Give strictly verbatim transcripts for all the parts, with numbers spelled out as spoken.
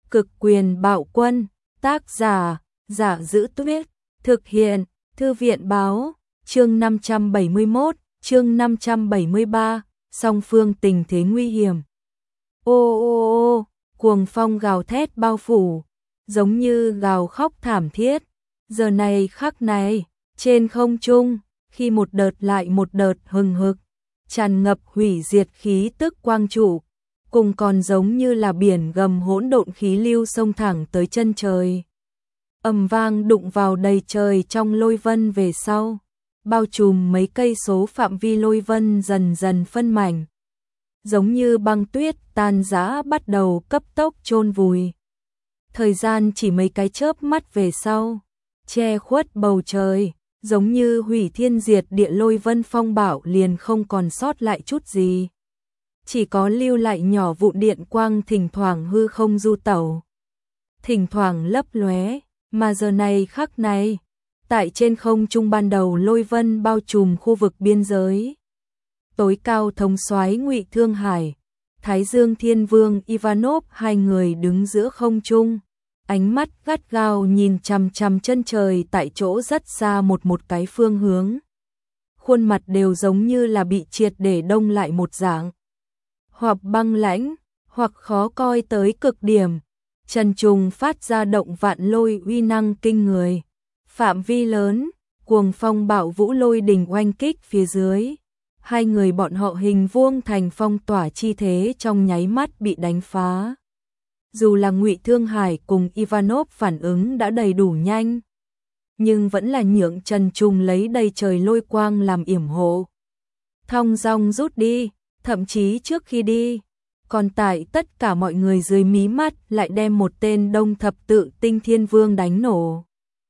Cực quyền bạo quân, tác giả, Giả Giữ Tuyết, thực hiện, Thư viện báo, chương năm trăm bảy mươi mốt, chương năm trăm bảy mươi ba, song phương tình thế nguy hiểm. Ô ô ô, cuồng phong gào thét bao phủ, giống như gào khóc thảm thiết. Giờ này khắc này, trên không trung, khi một đợt lại một đợt hừng hực, tràn ngập hủy diệt khí tức quang trụ, cùng còn giống như là biển gầm hỗn độn khí lưu xông thẳng tới chân trời. Ầm vang đụng vào đầy trời trong lôi vân về sau, bao trùm mấy cây số phạm vi lôi vân dần dần phân mảnh. Giống như băng tuyết tan rã bắt đầu cấp tốc chôn vùi. Thời gian chỉ mấy cái chớp mắt về sau, che khuất bầu trời, giống như hủy thiên diệt địa lôi vân phong bạo liền không còn sót lại chút gì. Chỉ có lưu lại nhỏ vụn điện quang thỉnh thoảng hư không du tẩu, thỉnh thoảng lấp lóe, mà giờ này khắc này, tại trên không trung ban đầu lôi vân bao trùm khu vực biên giới. Tối cao thống soái Ngụy Thương Hải, Thái Dương Thiên Vương Ivanov hai người đứng giữa không trung, ánh mắt gắt gao nhìn chằm chằm chân trời tại chỗ rất xa một một cái phương hướng. Khuôn mặt đều giống như là bị triệt để đông lại một dạng, hoặc băng lãnh, hoặc khó coi tới cực điểm. Trần trùng phát ra động vạn lôi uy năng kinh người, phạm vi lớn, cuồng phong bạo vũ lôi đình oanh kích phía dưới. Hai người bọn họ hình vuông thành phong tỏa chi thế trong nháy mắt bị đánh phá. Dù là Ngụy Thương Hải cùng Ivanov phản ứng đã đầy đủ nhanh, nhưng vẫn là nhượng Trần Trùng lấy đầy trời lôi quang làm yểm hộ. Thong dong rút đi, thậm chí trước khi đi, còn tại tất cả mọi người dưới mí mắt lại đem một tên Đông Thập Tự Tinh Thiên Vương đánh nổ.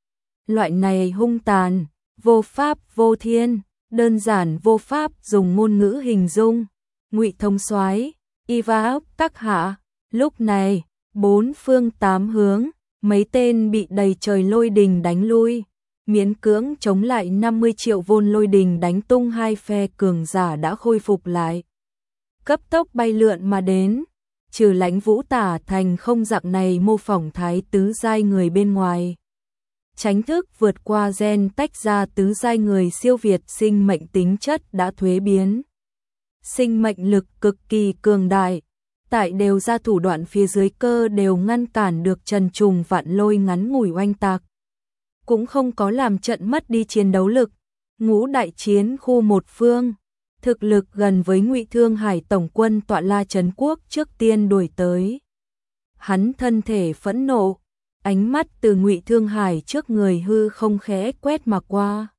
Loại này hung tàn, vô pháp vô thiên, đơn giản vô pháp dùng ngôn ngữ hình dung. Ngụy thống soái, Ivanov các hạ, lúc này, bốn phương tám hướng, mấy tên bị đầy trời lôi đình đánh lui, miễn cưỡng chống lại năm mươi triệu vôn lôi đình đánh tung hai phe cường giả đã khôi phục lại. Cấp tốc bay lượn mà đến, trừ Lãnh Vũ Tả Thành không dạng này mô phỏng thái tứ giai người bên ngoài. Tránh thức vượt qua gen tách ra tứ giai người siêu việt sinh mệnh tính chất đã thuế biến. Sinh mệnh lực cực kỳ cường đại, tại đều ra thủ đoạn phía dưới cơ đều ngăn cản được Trần Trùng vạn lôi ngắn ngủi oanh tạc. Cũng không có làm trận mất đi chiến đấu lực. Ngũ đại chiến khu một phương, thực lực gần với Ngụy Thương Hải tổng quân tọa La Trấn Quốc trước tiên đuổi tới. Hắn thân thể phẫn nộ, ánh mắt từ Ngụy Thương Hải trước người hư không khẽ quét mà qua.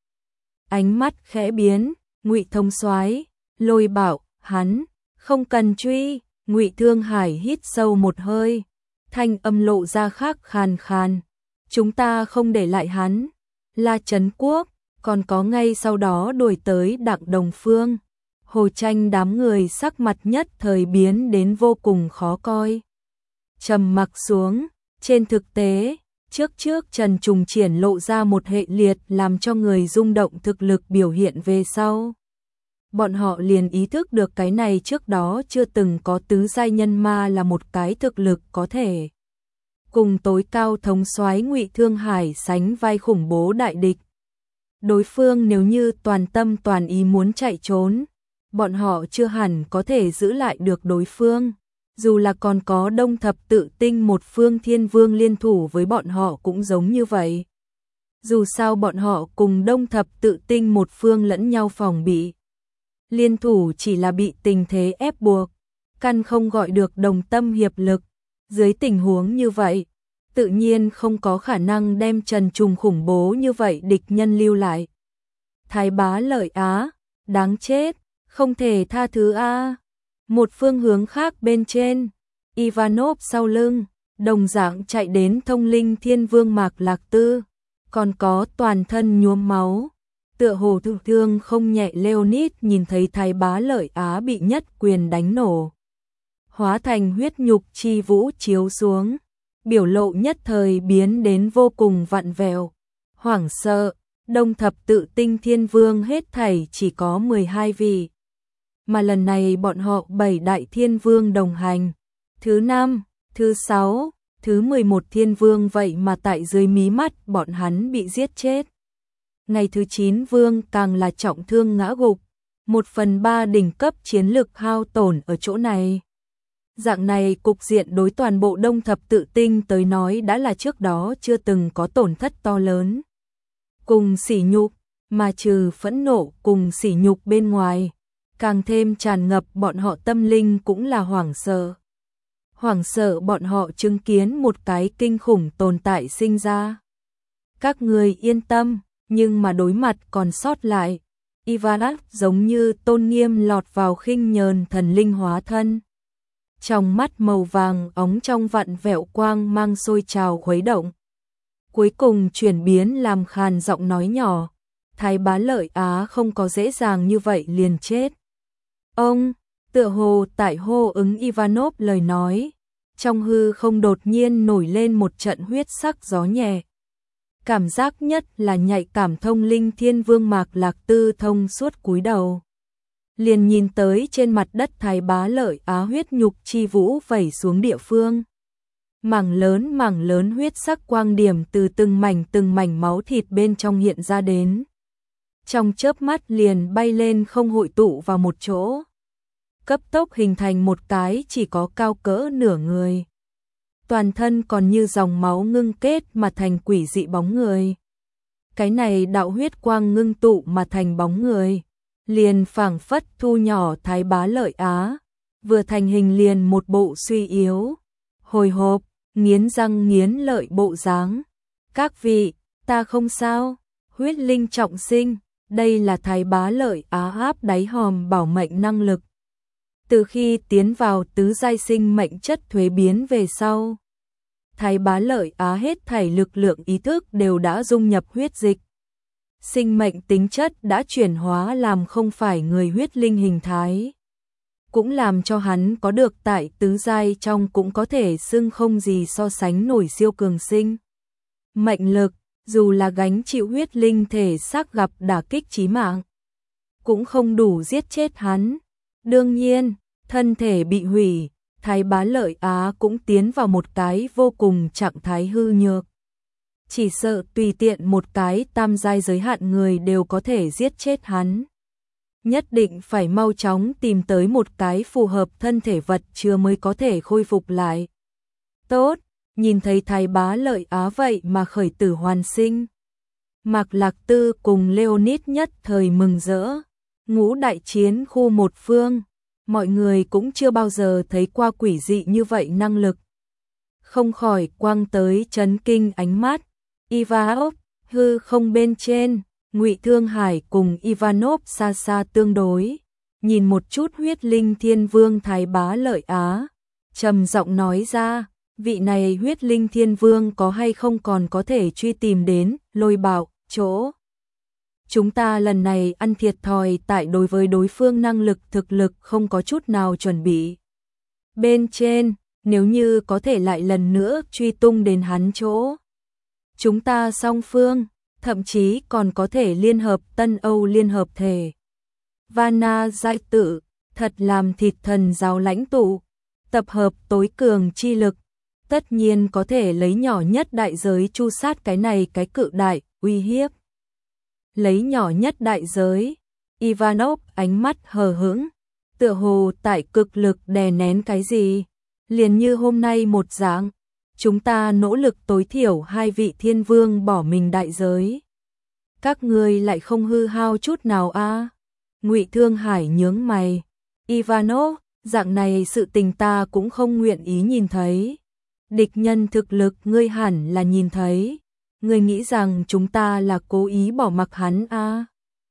Ánh mắt khẽ biến, Ngụy thống soái, Lôi bảo, hắn, không cần truy. Ngụy Thương Hải hít sâu một hơi, thanh âm lộ ra khác khàn khàn. Chúng ta không để lại hắn. La Trấn Quốc, còn có ngay sau đó đuổi tới Đặng Đồng Phương. Hồ Tranh đám người sắc mặt nhất thời biến đến vô cùng khó coi. Trầm mặc xuống, trên thực tế, trước trước Trần Trùng triển lộ ra một hệ liệt làm cho người rung động thực lực biểu hiện về sau. Bọn họ liền ý thức được cái này trước đó chưa từng có tứ giai nhân ma là một cái thực lực có thể cùng tối cao thống soái Ngụy Thương Hải sánh vai khủng bố đại địch. Đối phương nếu như toàn tâm toàn ý muốn chạy trốn, bọn họ chưa hẳn có thể giữ lại được đối phương. Dù là còn có Đông Thập Tự Tinh một phương Thiên Vương liên thủ với bọn họ cũng giống như vậy. Dù sao bọn họ cùng Đông Thập Tự Tinh một phương lẫn nhau phòng bị. Liên thủ chỉ là bị tình thế ép buộc, căn không gọi được đồng tâm hiệp lực. Dưới tình huống như vậy, tự nhiên không có khả năng đem Trần Trùng khủng bố như vậy địch nhân lưu lại. Thái Bá Lợi Á, đáng chết, không thể tha thứ a. Một phương hướng khác bên trên, Ivanov sau lưng, đồng dạng chạy đến Thông Linh Thiên Vương Mạc Lạc Tư, còn có toàn thân nhuốm máu. Tựa hồ thụ thương không nhẹ Leonid nhìn thấy Thái Bá Lợi Á bị nhất quyền đánh nổ, hóa thành huyết nhục chi vũ chiếu xuống, biểu lộ nhất thời biến đến vô cùng vặn vẹo, hoảng sợ. Đông Thập Tự Tinh Thiên Vương hết thảy chỉ có mười hai vị, mà lần này bọn họ bảy đại thiên vương đồng hành. Thứ năm, thứ sáu, thứ mười một thiên vương vậy mà tại dưới mí mắt bọn hắn bị giết chết. Ngày thứ chín vương càng là trọng thương ngã gục, một phần ba đỉnh cấp chiến lực hao tổn ở chỗ này. Dạng này cục diện đối toàn bộ Đông Thập Tự Tinh tới nói đã là trước đó chưa từng có tổn thất to lớn. Cùng sỉ nhục, mà trừ phẫn nộ cùng sỉ nhục bên ngoài, càng thêm tràn ngập bọn họ tâm linh cũng là hoảng sợ. Hoảng sợ bọn họ chứng kiến một cái kinh khủng tồn tại sinh ra. Các người yên tâm, nhưng mà đối mặt còn sót lại, Ivanak giống như tôn nghiêm lọt vào khinh nhờn thần linh hóa thân. Trong mắt màu vàng óng trong vặn vẹo quang mang sôi trào khuấy động. Cuối cùng chuyển biến làm khàn giọng nói nhỏ, Thái Bá Lợi Á không có dễ dàng như vậy liền chết. Ông, tựa hồ tại hô ứng Ivanov lời nói, trong hư không đột nhiên nổi lên một trận huyết sắc gió nhẹ. Cảm giác nhất là nhạy cảm thông linh thiên vương Mạc Lạc Tư thông suốt cúi đầu. Liền nhìn tới trên mặt đất Thái Bá Lợi Á huyết nhục chi vũ vẩy xuống địa phương. Mảng lớn mảng lớn huyết sắc quang điểm từ từng mảnh từng mảnh máu thịt bên trong hiện ra đến. Trong chớp mắt liền bay lên không hội tụ vào một chỗ. Cấp tốc hình thành một cái chỉ có cao cỡ nửa người. Toàn thân còn như dòng máu ngưng kết mà thành quỷ dị bóng người. Cái này đạo huyết quang ngưng tụ mà thành bóng người. Liền phảng phất thu nhỏ Thái Bá Lợi Á. Vừa thành hình liền một bộ suy yếu. Hồi hộp, nghiến răng nghiến lợi bộ dáng. Các vị, ta không sao. Huyết linh trọng sinh. Đây là Thái Bá Lợi Á áp đáy hòm bảo mệnh năng lực. Từ khi tiến vào tứ giai sinh mệnh chất thuế biến về sau, Thái Bá Lợi Á hết thảy lực lượng ý thức đều đã dung nhập huyết dịch. Sinh mệnh tính chất đã chuyển hóa làm không phải người huyết linh hình thái. Cũng làm cho hắn có được tại tứ giai trong cũng có thể xưng không gì so sánh nổi siêu cường sinh. Mệnh lực, dù là gánh chịu huyết linh thể xác gặp đả kích chí mạng, cũng không đủ giết chết hắn. Đương nhiên, thân thể bị hủy, Thái Bá Lợi Á cũng tiến vào một cái vô cùng trạng thái hư nhược. Chỉ sợ tùy tiện một cái tam giai giới hạn người đều có thể giết chết hắn. Nhất định phải mau chóng tìm tới một cái phù hợp thân thể vật chứa mới có thể khôi phục lại. Tốt, nhìn thấy Thái Bá Lợi Á vậy mà khởi tử hoàn sinh. Mạc Lạc Tư cùng Leonid nhất thời mừng rỡ. Ngũ đại chiến khu một phương, mọi người cũng chưa bao giờ thấy qua quỷ dị như vậy năng lực. Không khỏi quang tới chấn kinh ánh mắt. Ivanov, hư không bên trên, Ngụy Thương Hải cùng Ivanov xa xa tương đối. Nhìn một chút huyết linh thiên vương Thái Bá Lợi Á, trầm giọng nói ra, vị này huyết linh thiên vương có hay không còn có thể truy tìm đến, Lôi Bảo, chỗ. Chúng ta lần này ăn thiệt thòi tại đối với đối phương năng lực thực lực không có chút nào chuẩn bị. Bên trên, nếu như có thể lại lần nữa truy tung đến hắn chỗ. Chúng ta song phương, thậm chí còn có thể liên hợp Tân Âu liên hợp thể. Vana Giai Tự, thật làm thịt thần giáo lãnh tụ, tập hợp tối cường chi lực. Tất nhiên có thể lấy nhỏ nhất đại giới chu sát cái này cái cự đại, uy hiếp. Lấy nhỏ nhất đại giới, Ivanov ánh mắt hờ hững, tựa hồ tại cực lực đè nén cái gì, liền như hôm nay một dạng, chúng ta nỗ lực tối thiểu hai vị thiên vương bỏ mình đại giới. Các ngươi lại không hư hao chút nào a? À? Ngụy Thương Hải nhướng mày, Ivanov, dạng này sự tình ta cũng không nguyện ý nhìn thấy. Địch nhân thực lực ngươi hẳn là nhìn thấy. Ngươi nghĩ rằng chúng ta là cố ý bỏ mặc hắn à?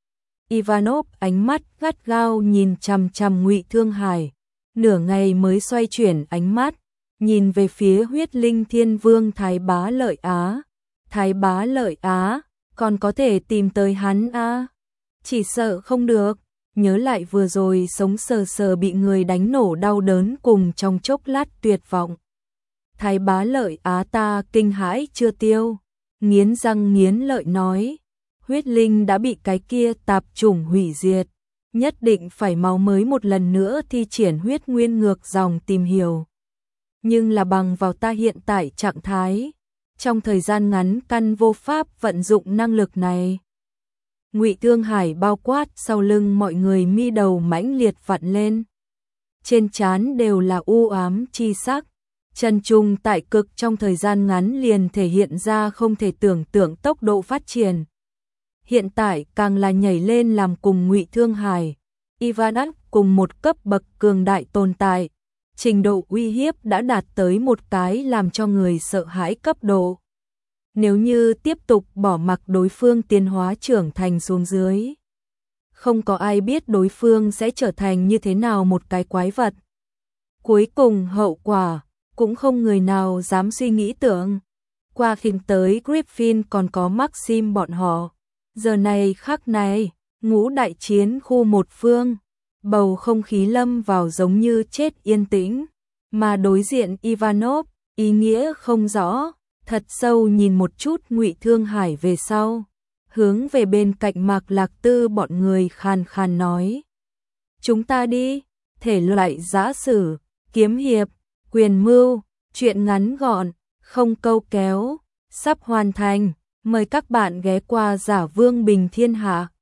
Ivanov ánh mắt gắt gao nhìn chằm chằm Ngụy Thương Hải, nửa ngày mới xoay chuyển ánh mắt, nhìn về phía huyết linh thiên vương Thái Bá Lợi Á. Thái Bá Lợi Á, còn có thể tìm tới hắn à? Chỉ sợ không được, nhớ lại vừa rồi sống sờ sờ bị người đánh nổ đau đớn cùng trong chốc lát tuyệt vọng. Thái Bá Lợi Á ta kinh hãi chưa tiêu. Nghiến răng nghiến lợi nói, huyết linh đã bị cái kia tạp chủng hủy diệt, nhất định phải máu mới một lần nữa thi triển huyết nguyên ngược dòng tìm hiểu. nhưng là bằng vào ta hiện tại trạng thái, trong thời gian ngắn căn vô pháp vận dụng năng lực này. Ngụy Thương Hải bao quát sau lưng mọi người mi đầu mãnh liệt vặn lên. Trên trán đều là u ám chi sắc. Trần Trung tại cực trong thời gian ngắn liền thể hiện ra không thể tưởng tượng tốc độ phát triển. Hiện tại càng là nhảy lên làm cùng Ngụy Thương Hải, Ivanas cùng một cấp bậc cường đại tồn tại. Trình độ uy hiếp đã đạt tới một cái làm cho người sợ hãi cấp độ. Nếu như tiếp tục bỏ mặc đối phương tiến hóa trưởng thành xuống dưới, không có ai biết đối phương sẽ trở thành như thế nào một cái quái vật. Cuối cùng hậu quả, cũng không người nào dám suy nghĩ tưởng. Qua phim tới Griffin còn có Maxim bọn họ. Giờ này khắc này, ngũ đại chiến khu một phương, bầu không khí lâm vào giống như chết yên tĩnh, mà đối diện Ivanov, ý nghĩa không rõ, thật sâu nhìn một chút Ngụy Thương Hải về sau, hướng về bên cạnh Mạc Lạc Tư bọn người khàn khàn nói: "Chúng ta đi." Thể loại giã sử, kiếm hiệp, quyền mưu, truyện ngắn gọn, không câu kéo, sắp hoàn thành, mời các bạn ghé qua Giả Vương Bình Thiên Hạ.